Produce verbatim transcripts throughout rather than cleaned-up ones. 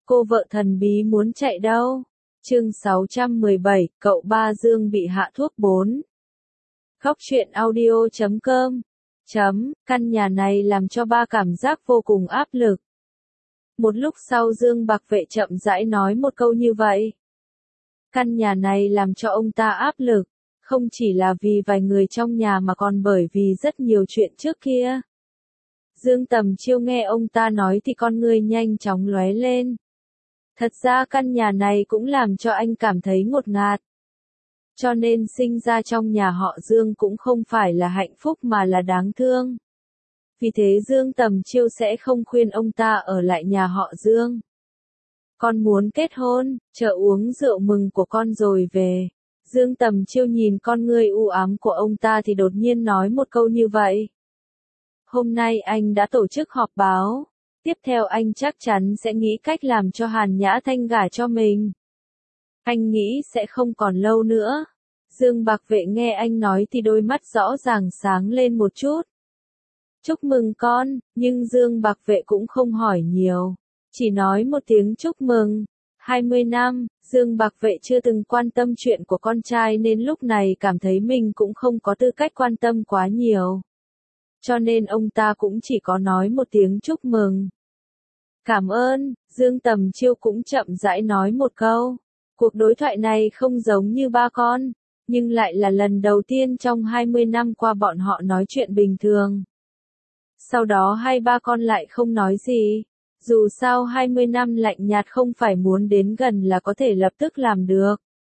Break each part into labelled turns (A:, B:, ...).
A: Cô vợ thần bí muốn chạy đâu? Chương sáu trăm mười bảy, cậu ba Dương bị hạ thuốc bốn. Khóc chuyện audio chấm com. Chấm, căn nhà này làm cho ba cảm giác vô cùng áp lực. Một lúc sau Dương Bạc Vệ chậm rãi nói một câu như vậy. Căn nhà này làm cho ông ta áp lực, không chỉ là vì vài người trong nhà mà còn bởi vì rất nhiều chuyện trước kia. Dương Tầm Chiêu nghe ông ta nói thì con ngươi nhanh chóng lóe lên. Thật ra căn nhà này cũng làm cho anh cảm thấy ngột ngạt. Cho nên sinh ra trong nhà họ Dương cũng không phải là hạnh phúc mà là đáng thương. Vì thế Dương Tầm Chiêu sẽ không khuyên ông ta ở lại nhà họ Dương. Con muốn kết hôn, chờ uống rượu mừng của con rồi về. Dương Tầm Chiêu nhìn con ngươi u ám của ông ta thì đột nhiên nói một câu như vậy. Hôm nay anh đã tổ chức họp báo. Tiếp theo anh chắc chắn sẽ nghĩ cách làm cho Hàn Nhã Thanh gả cho mình. Anh nghĩ sẽ không còn lâu nữa. Dương Bạc Vệ nghe anh nói thì đôi mắt rõ ràng sáng lên một chút. Chúc mừng con, nhưng Dương Bạc Vệ cũng không hỏi nhiều. Chỉ nói một tiếng chúc mừng. hai mươi năm, Dương Bạc Vệ chưa từng quan tâm chuyện của con trai nên lúc này cảm thấy mình cũng không có tư cách quan tâm quá nhiều. Cho nên ông ta cũng chỉ có nói một tiếng chúc mừng. Cảm ơn, Dương Tầm Chiêu cũng chậm rãi nói một câu. Cuộc đối thoại này không giống như ba con, nhưng lại là lần đầu tiên trong hai mươi năm qua bọn họ nói chuyện bình thường. Sau đó hai ba con lại không nói gì. Dù sao hai mươi năm lạnh nhạt không phải muốn đến gần là có thể lập tức làm được.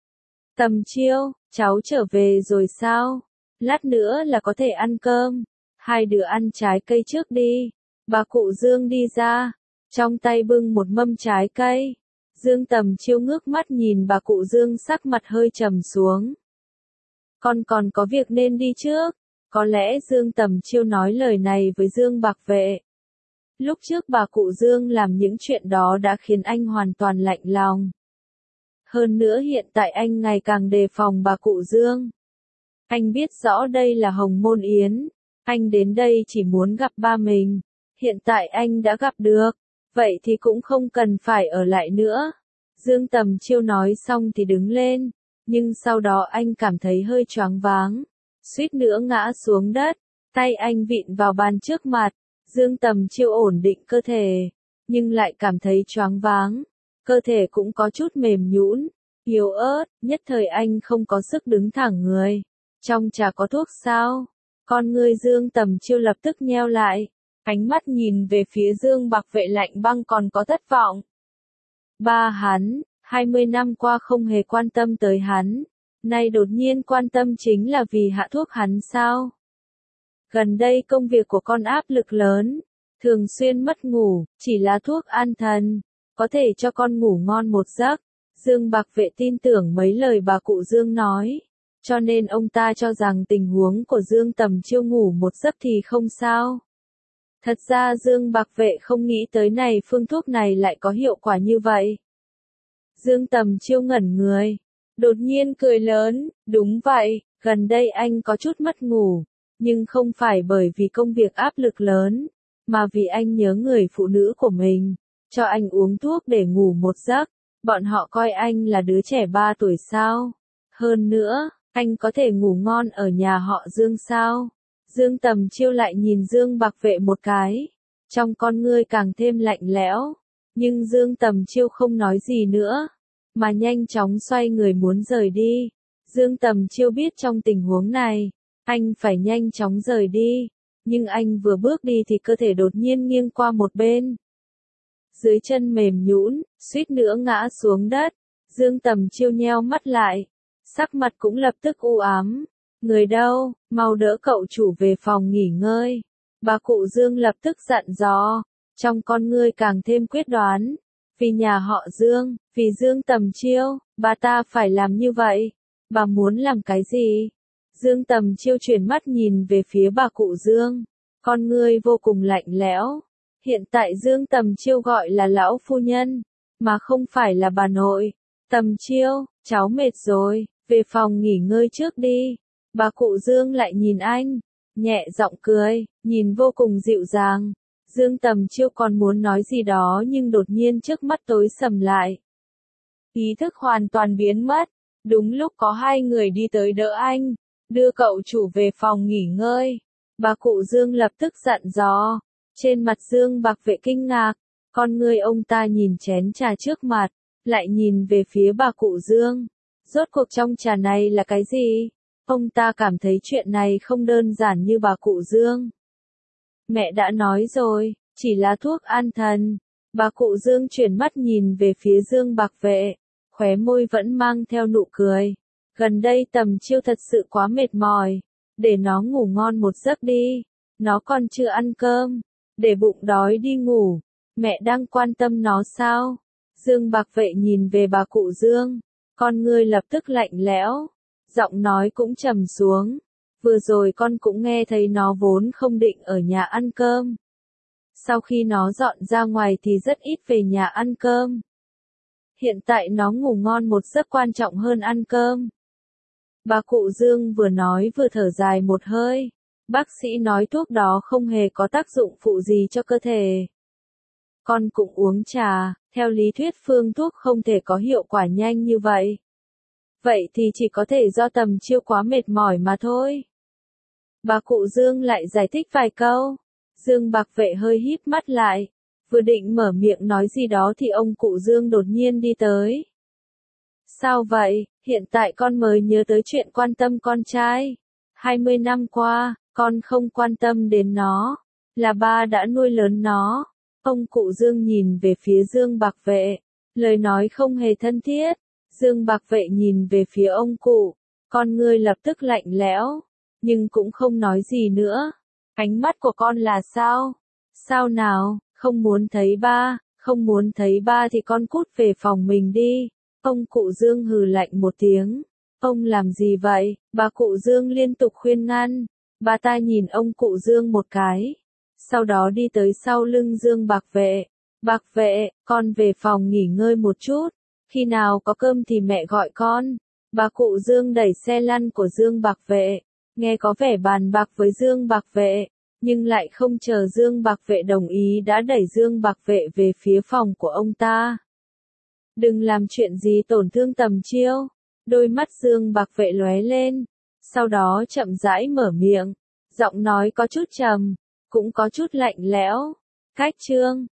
A: Tầm Chiêu, cháu trở về rồi sao? Lát nữa là có thể ăn cơm. Hai đứa ăn trái cây trước đi. Bà cụ Dương đi ra, trong tay bưng một mâm trái cây. Dương Tầm Chiêu ngước mắt nhìn bà cụ Dương sắc mặt hơi trầm xuống. Con còn có việc nên đi trước. Có lẽ Dương Tầm Chiêu nói lời này với Dương Bạc Vệ. Lúc trước bà cụ Dương làm những chuyện đó đã khiến anh hoàn toàn lạnh lòng. Hơn nữa hiện tại anh ngày càng đề phòng bà cụ Dương. Anh biết rõ đây là Hồng Môn Yến. Anh đến đây chỉ muốn gặp ba mình. Hiện tại anh đã gặp được. Vậy thì cũng không cần phải ở lại nữa. Dương Tầm Chiêu nói xong thì đứng lên. Nhưng sau đó anh cảm thấy hơi choáng váng. Suýt nữa ngã xuống đất. Tay anh vịn vào bàn trước mặt. Dương Tầm Chiêu ổn định cơ thể. Nhưng lại cảm thấy choáng váng. Cơ thể cũng có chút mềm nhũn, yếu ớt. Nhất thời anh không có sức đứng thẳng người. Trong trà có thuốc sao? Con ngươi Dương Tầm Chiêu lập tức nheo lại. Ánh mắt nhìn về phía Dương Bạc Vệ lạnh băng còn có thất vọng. Ba hắn, hai mươi năm qua không hề quan tâm tới hắn. Nay đột nhiên quan tâm chính là vì hạ thuốc hắn sao? Gần đây công việc của con áp lực lớn. Thường xuyên mất ngủ, chỉ là thuốc an thần. Có thể cho con ngủ ngon một giấc. Dương Bạc Vệ tin tưởng mấy lời bà cụ Dương nói. Cho nên ông ta cho rằng tình huống của Dương Tầm Chiêu ngủ một giấc thì không sao. Thật ra Dương Bạc Vệ không nghĩ tới này phương thuốc này lại có hiệu quả như vậy. Dương Tầm Chiêu ngẩn người. Đột nhiên cười lớn, đúng vậy, gần đây anh có chút mất ngủ. Nhưng không phải bởi vì công việc áp lực lớn, mà vì anh nhớ người phụ nữ của mình. Cho anh uống thuốc để ngủ một giấc. Bọn họ coi anh là đứa trẻ ba tuổi sao. Hơn nữa, anh có thể ngủ ngon ở nhà họ Dương sao? Dương Tầm Chiêu lại nhìn Dương Bạc Vệ một cái. Trong con ngươi càng thêm lạnh lẽo. Nhưng Dương Tầm Chiêu không nói gì nữa. Mà nhanh chóng xoay người muốn rời đi. Dương Tầm Chiêu biết trong tình huống này, anh phải nhanh chóng rời đi. Nhưng anh vừa bước đi thì cơ thể đột nhiên nghiêng qua một bên. Dưới chân mềm nhũn, suýt nữa ngã xuống đất. Dương Tầm Chiêu nheo mắt lại. Sắc mặt cũng lập tức u ám. Người đâu, mau đỡ cậu chủ về phòng nghỉ ngơi. Bà cụ Dương lập tức dặn dò. Trong con ngươi càng thêm quyết đoán. Vì nhà họ Dương, vì Dương Tầm Chiêu, bà ta phải làm như vậy. Bà muốn làm cái gì? Dương Tầm Chiêu chuyển mắt nhìn về phía bà cụ Dương. Con ngươi vô cùng lạnh lẽo. Hiện tại Dương Tầm Chiêu gọi là lão phu nhân, mà không phải là bà nội. Tầm Chiêu, cháu mệt rồi, về phòng nghỉ ngơi trước đi. Bà cụ Dương lại nhìn anh, nhẹ giọng cười, nhìn vô cùng dịu dàng. Dương Tầm Chiêu còn muốn nói gì đó nhưng đột nhiên trước mắt tối sầm lại. Ý thức hoàn toàn biến mất. Đúng lúc có hai người đi tới đỡ anh, đưa cậu chủ về phòng nghỉ ngơi. Bà cụ Dương lập tức dặn dò. Trên mặt Dương Bạc Vệ kinh ngạc, con người ông ta nhìn chén trà trước mặt, lại nhìn về phía bà cụ Dương. Rốt cuộc trong trà này là cái gì? Ông ta cảm thấy chuyện này không đơn giản như bà cụ Dương. Mẹ đã nói rồi, chỉ là thuốc an thần. Bà cụ Dương chuyển mắt nhìn về phía Dương Bạc Vệ, khóe môi vẫn mang theo nụ cười. Gần đây Tầm Chiêu thật sự quá mệt mỏi, để nó ngủ ngon một giấc đi, nó còn chưa ăn cơm, để bụng đói đi ngủ. Mẹ đang quan tâm nó sao? Dương Bạc Vệ nhìn về bà cụ Dương, con ngươi lập tức lạnh lẽo, giọng nói cũng trầm xuống. Vừa rồi con cũng nghe thấy nó vốn không định ở nhà ăn cơm. Sau khi nó dọn ra ngoài thì rất ít về nhà ăn cơm. Hiện tại nó ngủ ngon một giấc quan trọng hơn ăn cơm. Bà cụ Dương vừa nói vừa thở dài một hơi. Bác sĩ nói thuốc đó không hề có tác dụng phụ gì cho cơ thể. Con cũng uống trà, theo lý thuyết phương thuốc không thể có hiệu quả nhanh như vậy. Vậy thì chỉ có thể do Tầm Chiêu quá mệt mỏi mà thôi. Bà cụ Dương lại giải thích vài câu. Dương Bạc Vệ hơi híp mắt lại, vừa định mở miệng nói gì đó thì ông cụ Dương đột nhiên đi tới. Sao vậy, hiện tại con mới nhớ tới chuyện quan tâm con trai. hai mươi năm qua, con không quan tâm đến nó, là ba đã nuôi lớn nó. Ông cụ Dương nhìn về phía Dương Bạc Vệ, lời nói không hề thân thiết. Dương Bạc Vệ nhìn về phía ông cụ, con ngươi lập tức lạnh lẽo, nhưng cũng không nói gì nữa. Ánh mắt của con là sao? Sao nào, không muốn thấy ba, không muốn thấy ba thì con cút về phòng mình đi. Ông cụ Dương hừ lạnh một tiếng. Ông làm gì vậy? Bà cụ Dương liên tục khuyên ngăn. Bà ta nhìn ông cụ Dương một cái, sau đó đi tới sau lưng Dương Bạc Vệ. Bạc Vệ, con về phòng nghỉ ngơi một chút, khi nào có cơm thì mẹ gọi con. Bà cụ Dương đẩy xe lăn của Dương Bạc Vệ, nghe có vẻ bàn bạc với Dương Bạc Vệ, nhưng lại không chờ Dương Bạc Vệ đồng ý đã đẩy Dương Bạc Vệ về phía phòng của ông ta. Đừng làm chuyện gì tổn thương Tầm Chiêu. Đôi mắt Dương Bạc Vệ lóe lên, sau đó chậm rãi mở miệng, giọng nói có chút trầm, cũng có chút lạnh lẽo. Cách chương